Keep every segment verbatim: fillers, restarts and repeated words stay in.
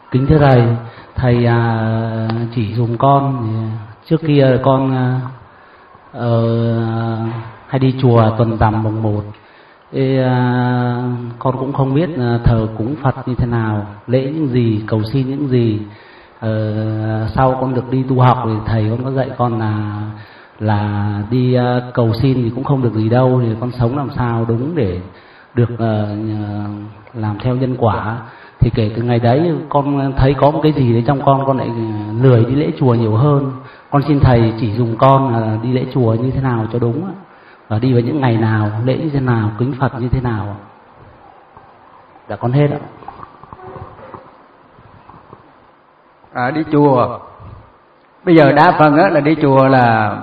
Kính thưa thầy, thầy à, chỉ dùng con. Trước kia con à, uh, hay đi chùa tuần rằm mùng một. Ê, à, con cũng không biết à, thờ cúng Phật như thế nào, lễ những gì, cầu xin những gì. À, sau con được đi tu học thì thầy con có dạy con là là đi à, cầu xin thì cũng không được gì đâu, thì con sống làm sao đúng để được à, làm theo nhân quả. Thì kể từ ngày đấy con thấy có một cái gì đấy trong con con lại lười đi lễ chùa nhiều hơn. Con xin thầy chỉ dùng con là đi lễ chùa như thế nào cho đúng, và đi vào những ngày nào, lễ như thế nào, kính Phật như thế nào. Dạ con hết ạ. À, đi chùa bây giờ đa phần á là đi chùa là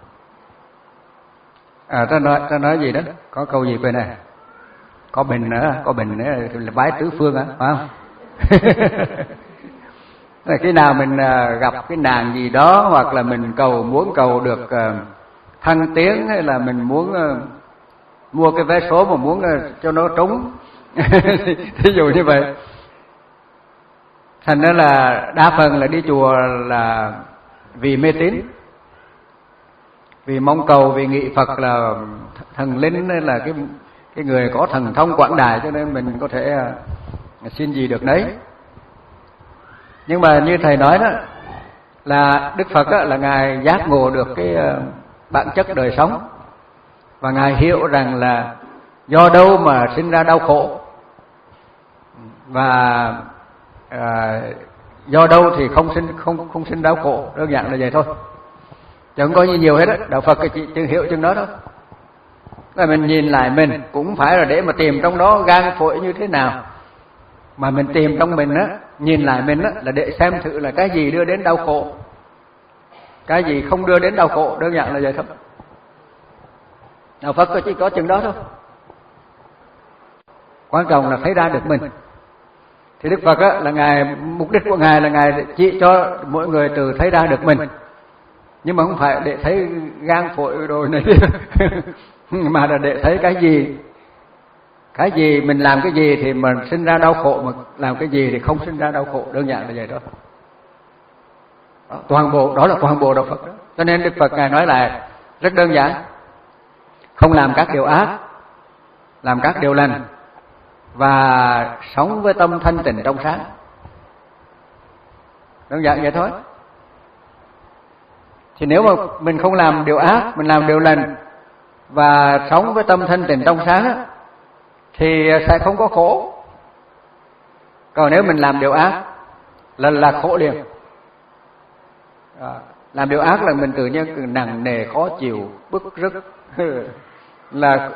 à ta nói ta nói gì đó, có câu gì quên này, có bình nữa, có bình nữa là bái tứ phương á, phải không? Khi nào mình gặp cái nàng gì đó, hoặc là mình cầu muốn cầu được thăng tiến, hay là mình muốn mua cái vé số mà muốn cho nó trúng, thí dụ như vậy. Thành ra là đa phần là đi chùa là vì mê tín, vì mong cầu, vì nghị Phật là thần linh, hay là cái cái người có thần thông quảng đại, cho nên mình có thể xin gì được nấy. Nhưng mà như thầy nói đó, là Đức Phật đó, là ngài giác ngộ được cái bản chất đời sống, và ngài hiểu rằng là do đâu mà sinh ra đau khổ, và à, do đâu thì không sinh không không sinh đau khổ, đơn giản là vậy thôi, chứ không có gì nhiều hết á. Đạo Phật chỉ chừng hiểu chừng đó thôi. Là mình nhìn lại mình cũng phải là để mà tìm trong đó gan phổi như thế nào, mà mình tìm trong mình á, nhìn lại mình á là để xem thử là cái gì đưa đến đau khổ, cái gì không đưa đến đau khổ, đơn giản là vậy thôi. Đạo Phật chỉ có chừng đó thôi. Quan trọng là thấy ra được mình. Thì Đức Phật á, là ngài, mục đích của ngài là ngài chỉ cho mỗi người từ thấy ra được mình, nhưng mà không phải để thấy gan phổi rồi này mà là để thấy cái gì, cái gì mình làm cái gì thì mình sinh ra đau khổ, mà làm cái gì thì không sinh ra đau khổ, đơn giản là vậy đó. Đó, toàn bộ đó là toàn bộ đạo Phật đó. Cho nên Đức Phật ngài nói là rất đơn giản, không làm các điều ác, làm các điều lành, và sống với tâm thanh tịnh trong sáng, đơn giản vậy thôi. Thì nếu mà mình không làm điều ác, mình làm điều lành và sống với tâm thanh tịnh trong sáng á, thì sẽ không có khổ. Còn nếu mình làm điều ác là là khổ liền. À, làm điều ác là mình tự nhiên nặng nề, khó chịu, bức rứt, là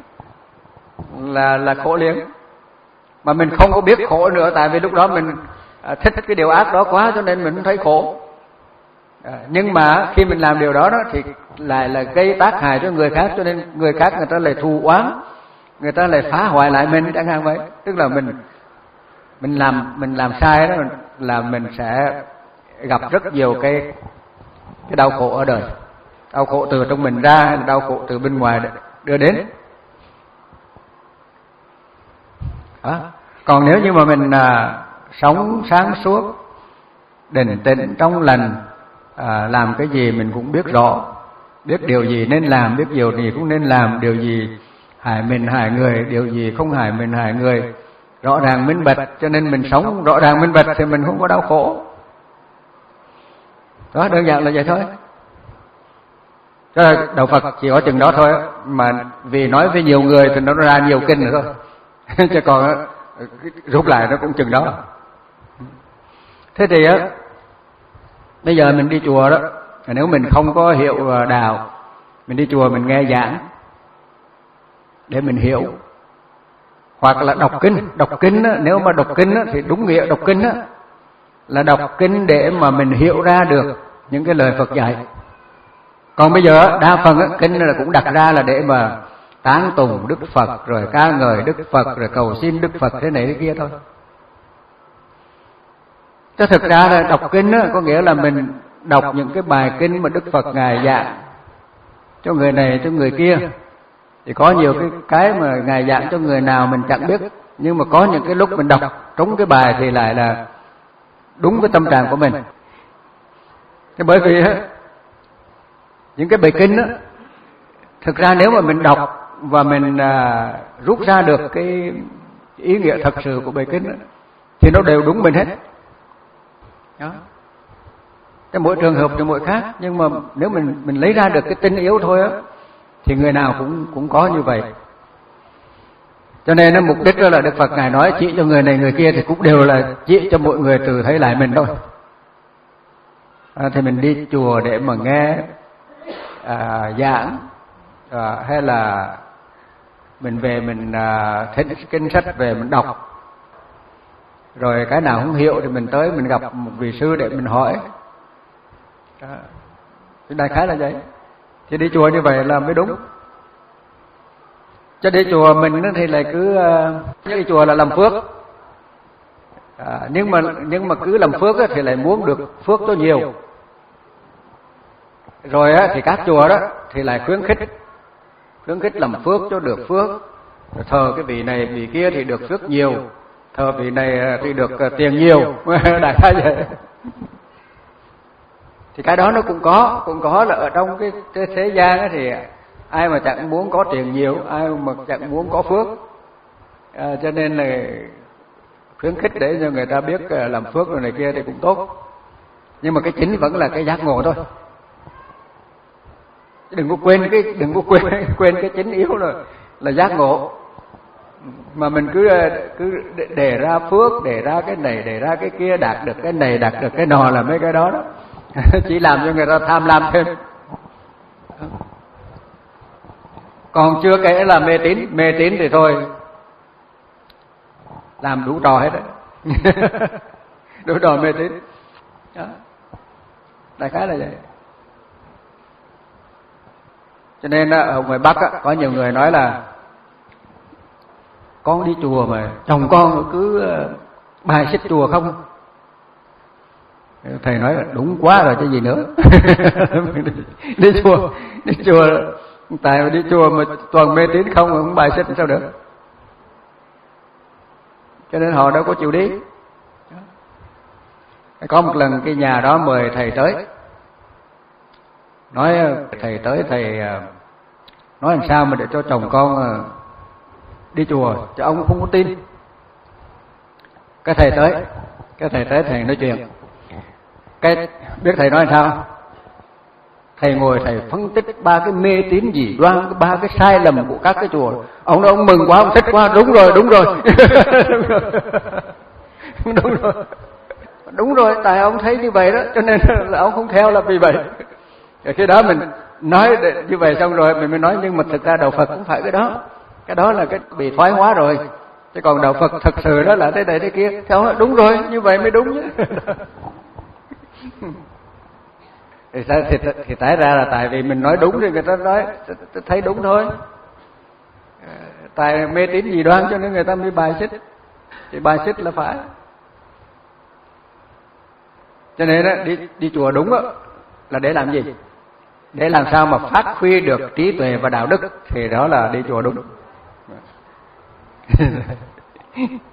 là là khổ liền. Mà mình không có biết khổ nữa, tại vì lúc đó mình thích cái điều ác đó quá, cho nên mình không thấy khổ. À, nhưng mà khi mình làm điều đó đó thì lại là gây tác hại cho người khác, cho nên người khác người ta lại thù oán, người ta lại phá hoại lại mình chẳng hạn vậy. Tức là mình mình làm mình làm sai đó là mình sẽ gặp rất nhiều cái cái đau khổ ở đời, đau khổ từ trong mình ra hay là đau khổ từ bên ngoài đưa đến. Đó. Còn nếu như mà mình à, sống sáng suốt, định tĩnh trong lành, à, làm cái gì mình cũng biết rõ, biết điều gì nên làm, biết điều gì cũng nên làm, điều gì hại mình hại người, điều gì không hại mình hại người, rõ ràng minh bạch, cho nên mình sống rõ ràng minh bạch thì mình không có đau khổ. Đó, đơn giản là vậy thôi. Cho nên đạo Phật chỉ có chừng đó thôi, mà vì nói với nhiều người thì nó ra nhiều kinh nữa thôi. Chứ còn rút lại nó cũng chừng đó. Thế thì á, bây giờ mình đi chùa đó, nếu mình không có hiểu đạo, mình đi chùa mình nghe giảng để mình hiểu, hoặc là đọc kinh. Đọc kinh á, nếu mà đọc kinh á, thì đúng nghĩa đọc kinh á, là đọc kinh để mà mình hiểu ra được những cái lời Phật dạy. Còn bây giờ đa phần á, kinh là cũng đặt ra là để mà tán tùng Đức Phật, rồi ca ngợi Đức Phật, rồi cầu xin Đức Phật thế này thế kia thôi. Chứ thực ra là đọc kinh á, có nghĩa là mình đọc những cái bài kinh mà Đức Phật ngài giảng cho người này cho người kia. Thì có nhiều cái cái mà ngài giảng cho người nào mình chẳng biết, nhưng mà có những cái lúc mình đọc trúng cái bài thì lại là đúng với tâm trạng của mình. Thế bởi vì những cái bài kinh đó, thực ra nếu mà mình đọc và mình à, rút ra được cái ý nghĩa thật sự của bài kinh đó, thì nó đều đúng mình hết. Đó. Cái mỗi trường hợp cho mỗi khác, nhưng mà nếu mình mình lấy ra được cái tinh yếu thôi á, thì người nào cũng cũng có như vậy. Cho nên nó mục đích đó là Đức Phật ngài nói chỉ cho người này người kia thì cũng đều là chỉ cho mọi người tự thấy lại mình thôi. À, thì mình đi chùa để mà nghe à, giảng à, hay là mình về mình à, thích kinh sách về mình đọc, rồi cái nào không hiểu thì mình tới mình gặp một vị sư để mình hỏi. À, đại khái là vậy. Thì đi chùa như vậy là mới đúng. Chứ đi chùa mình thì lại cứ uh, đi chùa là làm phước, à, nhưng mà nhưng mà cứ làm phước thì lại muốn được phước cho nhiều. Rồi á, thì các chùa đó thì lại khuyến khích khuyến khích làm phước cho được phước. Rồi thờ cái vị này vị kia thì được phước nhiều, thờ vị này thì được uh, tiền nhiều. Đại khái vậy. Thì cái đó nó cũng có cũng có là ở trong cái, cái thế gian ấy, thì ai mà chẳng muốn có tiền nhiều, ai mà chẳng muốn có phước, à, cho nên là khuyến khích để cho người ta biết làm phước rồi này kia thì cũng tốt. Nhưng mà cái chính vẫn là cái giác ngộ thôi. Đừng có quên cái đừng có quên quên cái chính yếu rồi là giác ngộ. Mà mình cứ cứ để ra phước, để ra cái này, để ra cái kia, đạt được cái này, đạt được cái nọ là mấy cái đó đó. Chỉ làm cho người ta tham lam thêm. Còn chưa kể là mê tín, mê tín thì thôi làm đủ trò hết đấy. Đủ trò mê tín. Đó. Đại khái là vậy. Cho nên ở ngoài Bắc á, có nhiều người nói là con đi chùa mà chồng con cứ bài xích chùa không. Thầy nói là đúng quá rồi chứ gì nữa. đi, đi chùa, đi chùa, tại đi chùa mà toàn mê tín không, không bài xích sao được. Cho nên họ đâu có chịu đi. Có một lần cái nhà đó mời thầy tới, nói thầy tới thầy nói làm sao mà để cho chồng con đi chùa, chứ ông không có tin. Cái thầy tới, cái thầy tới thầy nói chuyện. Cái biết thầy nói sao? Thầy ngồi thầy phân tích ba cái mê tín dị đoan, ba cái sai lầm của các cái chùa. Ông nói ông mừng quá, ông thích quá, đúng rồi, đúng rồi. Đúng rồi. Đúng rồi, tại ông thấy như vậy đó, cho nên là ông không theo là vì vậy. Rồi khi đó mình nói như vậy xong rồi mình mới nói nhưng mà thực ra đạo Phật cũng phải cái đó. Cái đó là cái bị thoái hóa rồi. Chứ còn đạo Phật thật sự đó là thế này thế kia. Theo nói đúng rồi, như vậy mới đúng chứ. Thì, thì, thì tái ra là tại vì mình nói đúng thì người ta nói thấy đúng thôi. Tại mê tín dị đoan cho nên người ta mới bài xích. Thì bài xích là phải. Cho nên đó, đi, đi chùa đúng đó, là để làm gì? Để làm sao mà phát huy được trí tuệ và đạo đức, thì đó là đi chùa đúng.